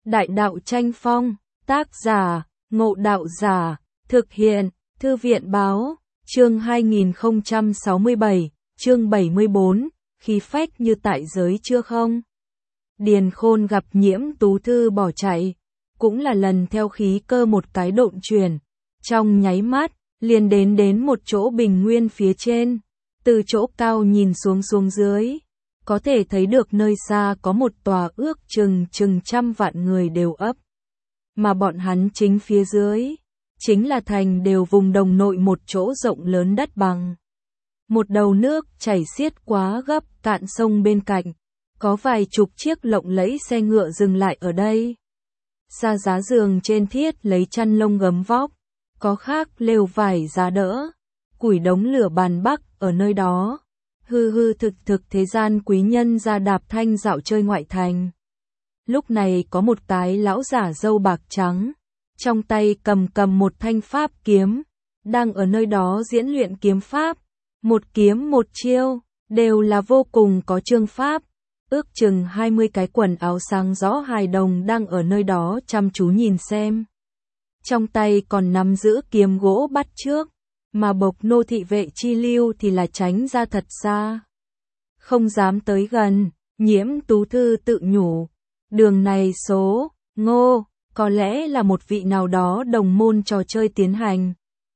Đại đạo tranh phong, tác giả, Ngộ Đạo Giả, thực hiện, Thư viện báo, chương 2067, chương 74, khí phách như tại giới chưa không? Điền Khôn gặp Nhiễm Tú Thư bỏ chạy, cũng là lần theo khí cơ một cái độn chuyển, trong nháy mắt, liền đến một chỗ bình nguyên phía trên, từ chỗ cao nhìn xuống dưới, có thể thấy được nơi xa có một tòa ước chừng trăm vạn người đều ấp, mà bọn hắn chính phía dưới, chính là thành đều vùng đồng nội một chỗ rộng lớn đất bằng. Một đầu nước chảy xiết quá gấp cạn sông bên cạnh, có vài chục chiếc lộng lẫy xe ngựa dừng lại ở đây. Xa giá giường trên thiết lấy chăn lông gấm vóc, có khác lều vải giá đỡ, củi đống lửa bàn bắc ở nơi đó. Hư thực thế gian quý nhân ra đạp thanh dạo chơi ngoại thành. Lúc này có một cái lão giả râu bạc trắng, trong tay cầm một thanh pháp kiếm, đang ở nơi đó diễn luyện kiếm pháp. Một kiếm một chiêu, đều là vô cùng có chương pháp. Ước chừng 20 cái quần áo sáng rõ hài đồng đang ở nơi đó chăm chú nhìn xem. Trong tay còn nắm giữ kiếm gỗ bắt trước, mà bộc nô thị vệ chi lưu thì là tránh ra thật xa. Không dám tới gần, Nhiễm Tú Thư tự nhủ. Đường này số, Ngô, có lẽ là một vị nào đó đồng môn trò chơi tiến hành.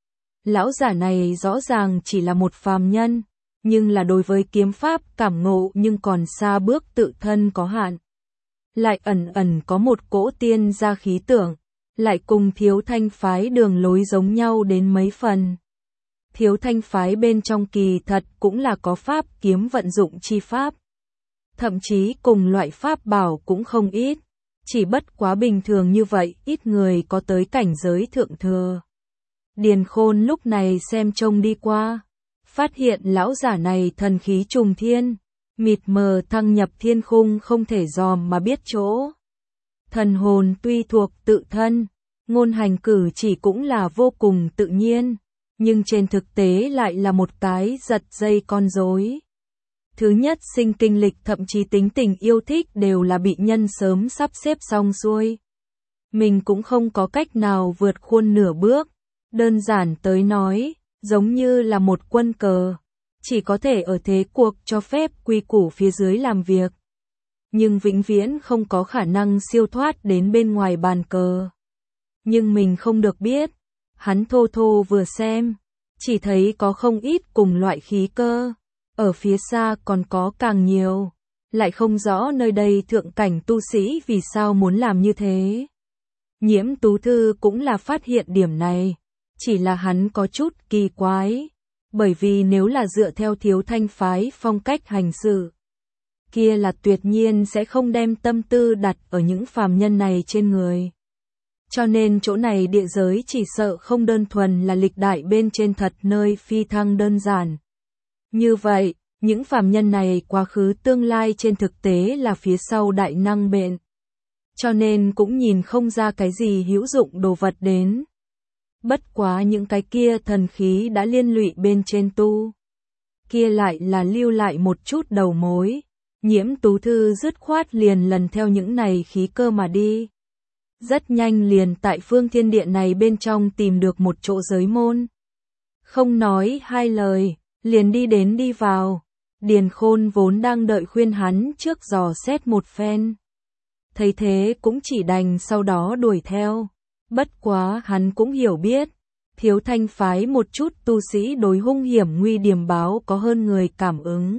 Lão giả này rõ ràng chỉ là một phàm nhân, nhưng là đối với kiếm pháp cảm ngộ nhưng còn xa bước tự thân có hạn. Lại ẩn có một cỗ tiên gia khí tưởng, lại cùng Thiếu Thanh phái đường lối giống nhau đến mấy phần. Thiếu Thanh phái bên trong kỳ thật cũng là có pháp kiếm vận dụng chi pháp. Thậm chí cùng loại pháp bảo cũng không ít, chỉ bất quá bình thường như vậy ít người có tới cảnh giới thượng thừa. Điền Khôn lúc này xem trông đi qua, phát hiện lão giả này thần khí trùng thiên, mịt mờ thăng nhập thiên khung không thể dòm mà biết chỗ. Thần hồn tuy thuộc tự thân, ngôn hành cử chỉ cũng là vô cùng tự nhiên, nhưng trên thực tế lại là một cái giật dây con rối. Thứ nhất sinh kinh lịch thậm chí tính tình yêu thích đều là bị nhân sớm sắp xếp xong xuôi. Mình cũng không có cách nào vượt khuôn nửa bước, đơn giản tới nói, giống như là một quân cờ, chỉ có thể ở thế cuộc cho phép quy củ phía dưới làm việc. Nhưng vĩnh viễn không có khả năng siêu thoát đến bên ngoài bàn cờ. Nhưng mình không được biết, hắn thô vừa xem, chỉ thấy có không ít cùng loại khí cơ, ở phía xa còn có càng nhiều, lại không rõ nơi đây thượng cảnh tu sĩ vì sao muốn làm như thế. Nhiễm Tú Thư cũng là phát hiện điểm này, chỉ là hắn có chút kỳ quái, bởi vì nếu là dựa theo Thiếu Thanh phái phong cách hành sự, kia là tuyệt nhiên sẽ không đem tâm tư đặt ở những phàm nhân này trên người. Cho nên chỗ này địa giới chỉ sợ không đơn thuần là lịch đại bên trên thật nơi phi thăng đơn giản. Như vậy, những phàm nhân này quá khứ tương lai trên thực tế là phía sau đại năng bệnh. Cho nên cũng nhìn không ra cái gì hữu dụng đồ vật đến. Bất quá những cái kia thần khí đã liên lụy bên trên tu. Kia lại là lưu lại một chút đầu mối. Nhiễm Tú Thư dứt khoát liền lần theo những này khí cơ mà đi. Rất nhanh liền tại phương thiên địa này bên trong tìm được một chỗ giới môn. Không nói hai lời, liền đi vào. Điền Khôn vốn đang đợi khuyên hắn trước dò xét một phen. Thấy thế cũng chỉ đành sau đó đuổi theo. Bất quá hắn cũng hiểu biết, Thiếu Thanh phái một chút tu sĩ đối hung hiểm nguy điểm báo có hơn người cảm ứng.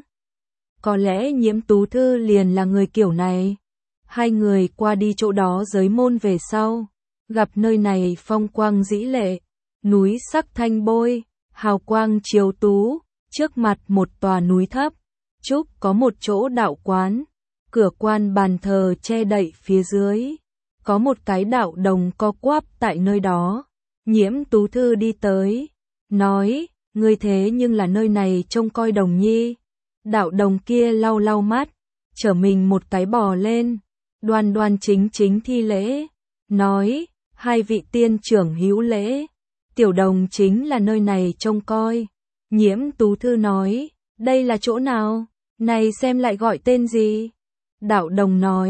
Có lẽ Nhiễm Tú Thư liền là người kiểu này. Hai người qua đi chỗ đó giới môn về sau, gặp nơi này phong quang dĩ lệ, núi sắc thanh bôi, hào quang chiếu tú, trước mặt một tòa núi thấp, trúc có một chỗ đạo quán, cửa quan bàn thờ che đậy phía dưới, có một cái đạo đồng co quắp tại nơi đó. Nhiễm Tú Thư đi tới, nói, ngươi thế nhưng là nơi này trông coi đồng nhi. Đạo đồng kia lau mắt, trở mình một cái bò lên, đoan chính thi lễ, nói, hai vị tiên trưởng hữu lễ, tiểu đồng chính là nơi này trông coi. Nhiễm Tú Thư nói, đây là chỗ nào, này xem lại gọi tên gì? Đạo đồng nói,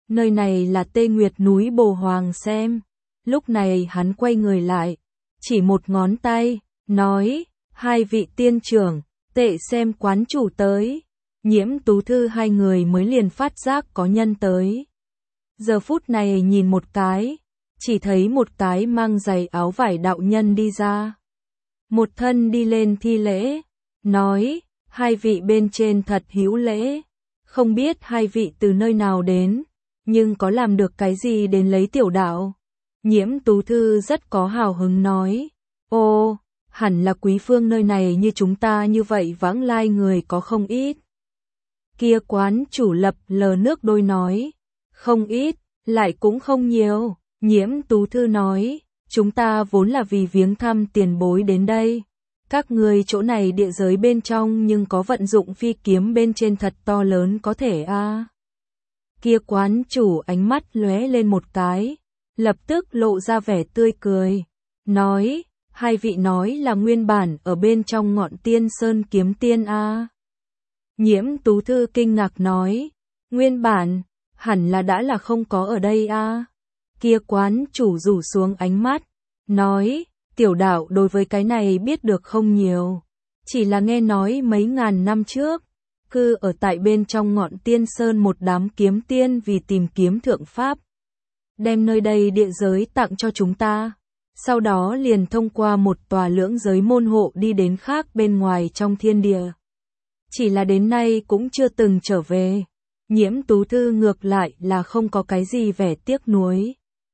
nơi này là Tê Nguyệt núi Bồ Hoàng xem. Lúc này hắn quay người lại, chỉ một ngón tay, nói, hai vị tiên trưởng, Tệ xem quán chủ tới. Nhiễm Tú Thư hai người mới liền phát giác có nhân tới. Giờ phút này nhìn một cái, chỉ thấy một cái mang giày áo vải đạo nhân đi ra. Một thân đi lên thi lễ, nói, hai vị bên trên thật hữu lễ, không biết hai vị từ nơi nào đến, nhưng có làm được cái gì đến lấy tiểu đạo. Nhiễm Tú Thư rất có hào hứng nói, ô, hẳn là quý phương nơi này như chúng ta như vậy vãng lai người có không ít. Kia quán chủ lập lờ nước đôi nói, không ít, lại cũng không nhiều. Nhiễm Tú Thư nói, chúng ta vốn là vì viếng thăm tiền bối đến đây. Các người chỗ này địa giới bên trong nhưng có vận dụng phi kiếm bên trên thật to lớn có thể a. Kia quán chủ ánh mắt lóe lên một cái, lập tức lộ ra vẻ tươi cười, nói, hai vị nói là nguyên bản ở bên trong Ngọn Tiên Sơn kiếm tiên a. Nhiễm Tú Thư kinh ngạc nói, nguyên bản, hẳn là đã là không có ở đây a. Kia quán chủ rủ xuống ánh mắt, nói, tiểu đạo đối với cái này biết được không nhiều, chỉ là nghe nói mấy ngàn năm trước, cư ở tại bên trong Ngọn Tiên Sơn một đám kiếm tiên vì tìm kiếm thượng pháp, đem nơi đây địa giới tặng cho chúng ta, sau đó liền thông qua một tòa lưỡng giới môn hộ đi đến khác bên ngoài trong thiên địa. Chỉ là đến nay cũng chưa từng trở về. Nhiễm Tú Thư ngược lại là không có cái gì vẻ tiếc nuối.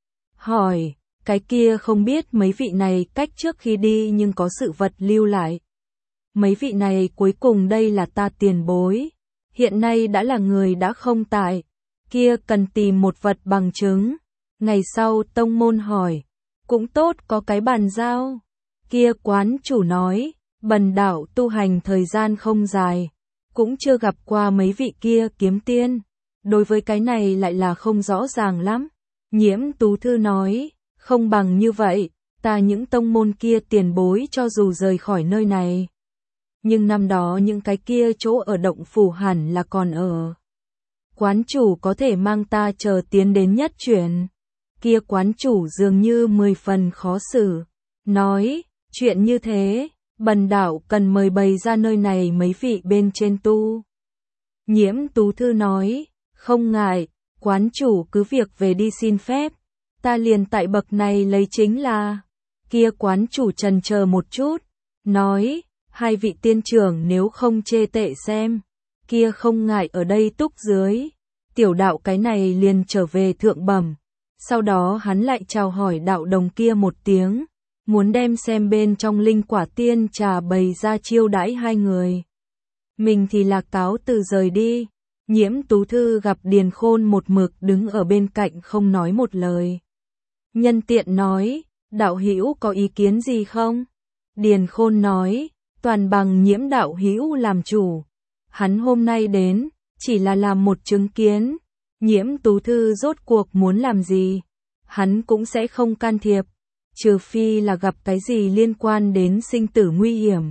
Hỏi, cái kia không biết mấy vị này cách trước khi đi nhưng có sự vật lưu lại. Mấy vị này cuối cùng đây là ta tiền bối, hiện nay đã là người đã không tại, kia cần tìm một vật bằng chứng. Ngày sau tông môn hỏi, cũng tốt có cái bàn giao. Kia quán chủ nói, bần đạo tu hành thời gian không dài, cũng chưa gặp qua mấy vị kia kiếm tiên, đối với cái này lại là không rõ ràng lắm. Nhiễm Tú Thư nói, không bằng như vậy, ta những tông môn kia tiền bối cho dù rời khỏi nơi này, nhưng năm đó những cái kia chỗ ở động phủ hẳn là còn ở. Quán chủ có thể mang ta chờ tiến đến nhất chuyển. Kia quán chủ dường như 10 phần khó xử, nói, chuyện như thế, bần đạo cần mời bày ra nơi này mấy vị bên trên tu. Nhiễm Tú Thư nói, không ngại, quán chủ cứ việc về đi xin phép, ta liền tại bậc này lấy chính là. Kia quán chủ trần chờ một chút, nói, hai vị tiên trưởng nếu không chê Tệ xem, kia không ngại ở đây túc dưới, tiểu đạo cái này liền trở về thượng bẩm. Sau đó hắn lại chào hỏi đạo đồng kia một tiếng, muốn đem xem bên trong linh quả tiên trà bày ra chiêu đãi hai người. Mình thì là cáo từ rời đi. Nhiễm Tú Thư gặp Điền Khôn một mực đứng ở bên cạnh không nói một lời. Nhân tiện nói, đạo hữu có ý kiến gì không? Điền Khôn nói, toàn bằng Nhiễm đạo hữu làm chủ. Hắn hôm nay đến, chỉ là làm một chứng kiến. Nhiễm Tú Thư rốt cuộc muốn làm gì, hắn cũng sẽ không can thiệp, trừ phi là gặp cái gì liên quan đến sinh tử nguy hiểm.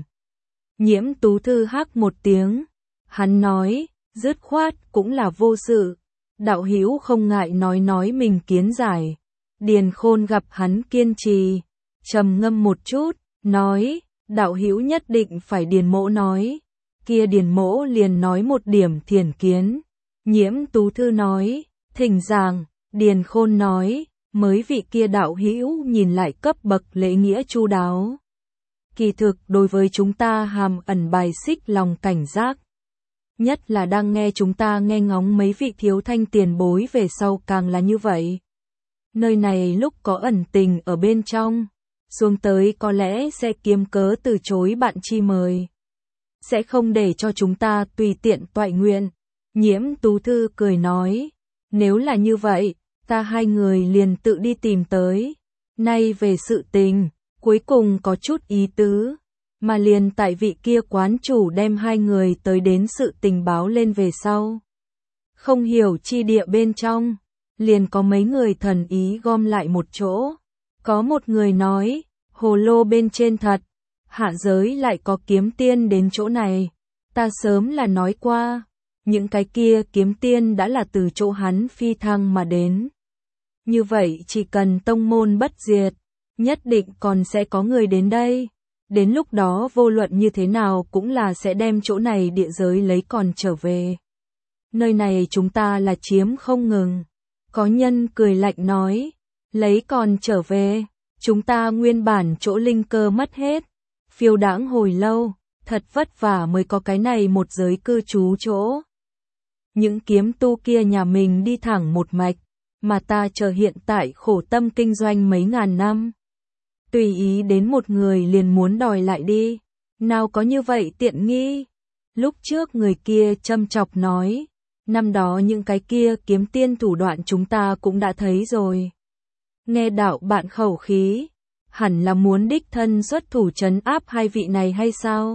Nhiễm Tú Thư hắc một tiếng, hắn nói, dứt khoát cũng là vô sự, đạo hữu không ngại nói mình kiến giải. Điền Khôn gặp hắn kiên trì, trầm ngâm một chút, nói, đạo hữu nhất định phải Điền mỗ nói. Kia Điền mỗ liền nói một điểm thiển kiến. Nhiễm Tú Thư nói, thỉnh giảng. Điền Khôn nói, mới vị kia đạo hữu nhìn lại cấp bậc lễ nghĩa chu đáo. Kỳ thực đối với chúng ta hàm ẩn bài xích lòng cảnh giác. Nhất là đang nghe chúng ta nghe ngóng mấy vị thiếu thanh tiền bối về sau càng là như vậy. Nơi này lúc có ẩn tình ở bên trong, xuống tới có lẽ sẽ kiếm cớ từ chối bạn chi mời. Sẽ không để cho chúng ta tùy tiện toại nguyện. Nhiễm Tú Thư cười nói, nếu là như vậy, ta hai người liền tự đi tìm tới. Nay về sự tình, cuối cùng có chút ý tứ, mà liền tại vị kia quán chủ đem hai người tới đến sự tình báo lên về sau. Không hiểu chi địa bên trong, liền có mấy người thần ý gom lại một chỗ. Có một người nói, hồ lô bên trên thật, hạ giới lại có kiếm tiên đến chỗ này. Ta sớm là nói qua, những cái kia kiếm tiên đã là từ chỗ hắn phi thăng mà đến. Như vậy chỉ cần tông môn bất diệt, nhất định còn sẽ có người đến đây. Đến lúc đó vô luận như thế nào cũng là sẽ đem chỗ này địa giới lấy còn trở về. Nơi này chúng ta là chiếm không ngừng. Có nhân cười lạnh nói, lấy còn trở về, chúng ta nguyên bản chỗ linh cơ mất hết. Phiêu đãng hồi lâu, thật vất vả mới có cái này một giới cư trú chỗ. Những kiếm tu kia nhà mình đi thẳng một mạch, mà ta chờ hiện tại khổ tâm kinh doanh mấy ngàn năm. Tùy ý đến một người liền muốn đòi lại đi, nào có như vậy tiện nghi. Lúc trước người kia châm chọc nói, năm đó những cái kia kiếm tiên thủ đoạn chúng ta cũng đã thấy rồi. Nghe đạo bạn khẩu khí, hẳn là muốn đích thân xuất thủ trấn áp hai vị này hay sao?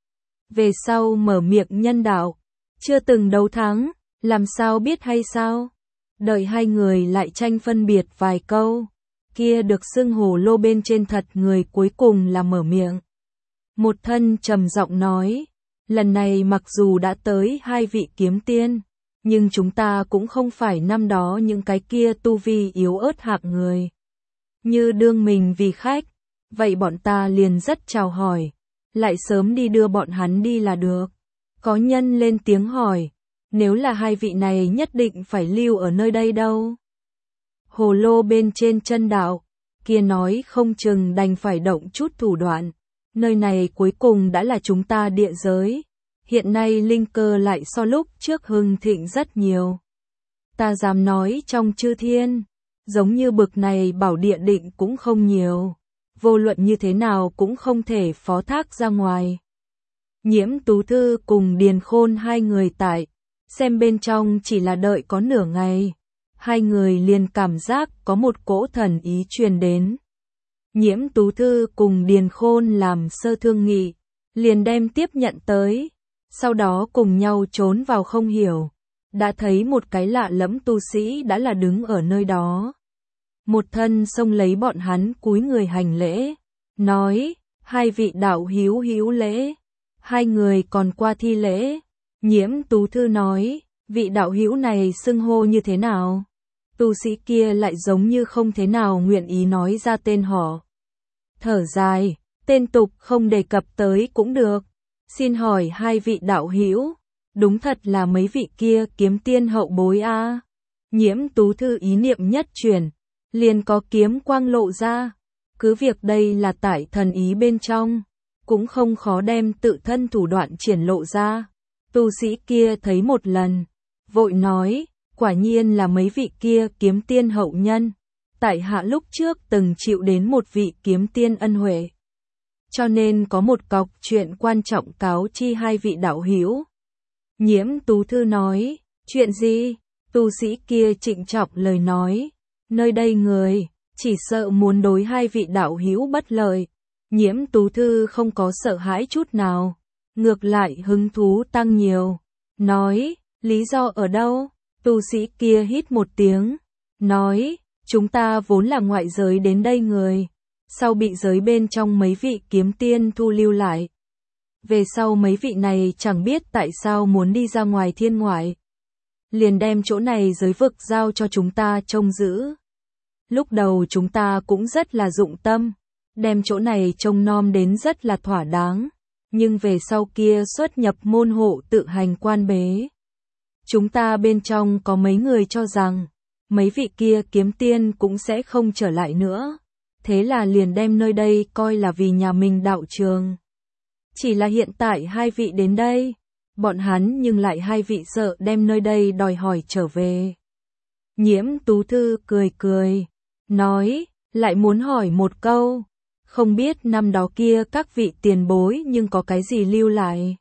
Về sau mở miệng nhân đạo, chưa từng đấu thắng, làm sao biết hay sao? Đợi hai người lại tranh phân biệt vài câu, kia được xưng hồ lô bên trên thật người cuối cùng là mở miệng. Một thân trầm giọng nói, lần này mặc dù đã tới hai vị kiếm tiên, nhưng chúng ta cũng không phải năm đó những cái kia tu vi yếu ớt hạng người. Như đương mình vì khách, vậy bọn ta liền rất chào hỏi, lại sớm đi đưa bọn hắn đi là được. Có nhân lên tiếng hỏi, nếu là hai vị này nhất định phải lưu ở nơi đây đâu? Hồ lô bên trên chân đạo, kia nói không chừng đành phải động chút thủ đoạn. Nơi này cuối cùng đã là chúng ta địa giới. Hiện nay linh cơ lại so lúc trước hưng thịnh rất nhiều. Ta dám nói trong chư thiên, giống như bực này bảo địa định cũng không nhiều. Vô luận như thế nào cũng không thể phó thác ra ngoài. Nhiễm Tú Thư cùng Điền Khôn hai người tại, xem bên trong chỉ là đợi có nửa ngày. Hai người liền cảm giác có một cỗ thần ý truyền đến. Nhiễm Tú Thư cùng Điền Khôn làm sơ thương nghị, liền đem tiếp nhận tới. Sau đó cùng nhau trốn vào không hiểu. Đã thấy một cái lạ lẫm tu sĩ đã là đứng ở nơi đó. Một thân xông lấy bọn hắn cúi người hành lễ. Nói, hai vị đạo hữu hữu lễ. Hai người còn qua thi lễ. Nhiễm Tú Thư nói, vị đạo hữu này xưng hô như thế nào? Tu sĩ kia lại giống như không thế nào nguyện ý nói ra tên họ. Thở dài, tên tục không đề cập tới cũng được. Xin hỏi hai vị đạo hữu, đúng thật là mấy vị kia kiếm tiên hậu bối a? Nhiễm Tú Thư ý niệm nhất chuyển, liền có kiếm quang lộ ra. Cứ việc đây là tại thần ý bên trong, cũng không khó đem tự thân thủ đoạn triển lộ ra. Tu sĩ kia thấy một lần, vội nói, quả nhiên là mấy vị kia kiếm tiên hậu nhân. Tại hạ lúc trước từng chịu đến một vị kiếm tiên ân huệ. Cho nên có một cọc chuyện quan trọng cáo chi hai vị đạo hữu. Nhiễm Tú Thư nói, chuyện gì? Tu sĩ kia trịnh trọng lời nói, nơi đây người, chỉ sợ muốn đối hai vị đạo hữu bất lợi. Nhiễm Tú Thư không có sợ hãi chút nào, ngược lại hứng thú tăng nhiều. Nói, lý do ở đâu? Tu sĩ kia hít một tiếng, nói, chúng ta vốn là ngoại giới đến đây người. Sau bị giới bên trong mấy vị kiếm tiên thu lưu lại. Về sau mấy vị này chẳng biết tại sao muốn đi ra ngoài thiên ngoại. Liền đem chỗ này giới vực giao cho chúng ta trông giữ. Lúc đầu chúng ta cũng rất là dụng tâm, đem chỗ này trông nom đến rất là thỏa đáng. Nhưng về sau kia xuất nhập môn hộ tự hành quan bế. Chúng ta bên trong có mấy người cho rằng, mấy vị kia kiếm tiên cũng sẽ không trở lại nữa. Thế là liền đem nơi đây coi là vì nhà mình đạo trường. Chỉ là hiện tại hai vị đến đây, bọn hắn nhưng lại hai vị sợ đem nơi đây đòi hỏi trở về. Nhiễm Tú Thư cười cười, nói, lại muốn hỏi một câu, không biết năm đó kia các vị tiền bối nhưng có cái gì lưu lại.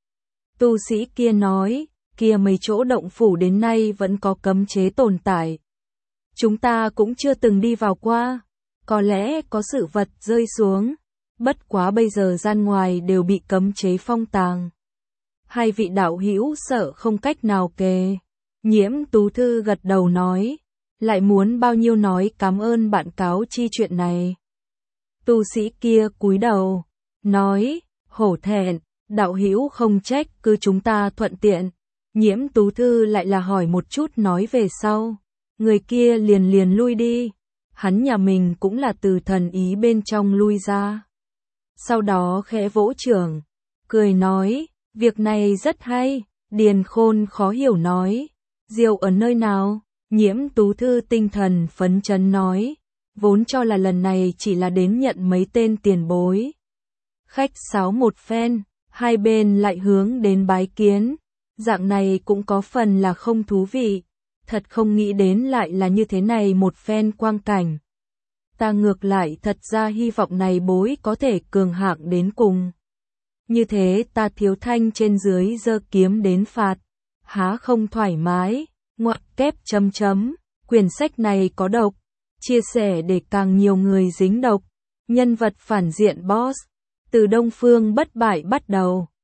Tu sĩ kia nói, kia mấy chỗ động phủ đến nay vẫn có cấm chế tồn tại. Chúng ta cũng chưa từng đi vào qua. Có lẽ có sự vật rơi xuống, bất quá bây giờ gian ngoài đều bị cấm chế phong tàng. Hai vị đạo hữu sợ không cách nào kề. Nhiễm Tú Thư gật đầu nói, lại muốn bao nhiêu nói cảm ơn bạn cáo chi chuyện này. Tu sĩ kia cúi đầu, nói, hổ thẹn, đạo hữu không trách cứ chúng ta thuận tiện. Nhiễm Tú Thư lại là hỏi một chút nói về sau. Người kia liền liền lui đi. Hắn nhà mình cũng là từ thần ý bên trong lui ra. Sau đó khẽ vỗ chưởng, cười nói, việc này rất hay. Điền Khôn khó hiểu nói, Diệu ở nơi nào? Nhiễm Tú Thư tinh thần phấn chấn nói, vốn cho là lần này chỉ là đến nhận mấy tên tiền bối. Khách sáo một phen, hai bên lại hướng đến bái kiến. Dạng này cũng có phần là không thú vị. Thật không nghĩ đến lại là như thế này một phen quang cảnh. Ta ngược lại thật ra hy vọng này bối có thể cường hạng đến cùng. Như thế ta Thiếu Thanh trên dưới giơ kiếm đến phạt. Há không thoải mái, ngoặc kép chấm chấm. Quyển sách này có độc. Chia sẻ để càng nhiều người dính độc. Nhân vật phản diện boss. Từ Đông Phương bất bại bắt đầu.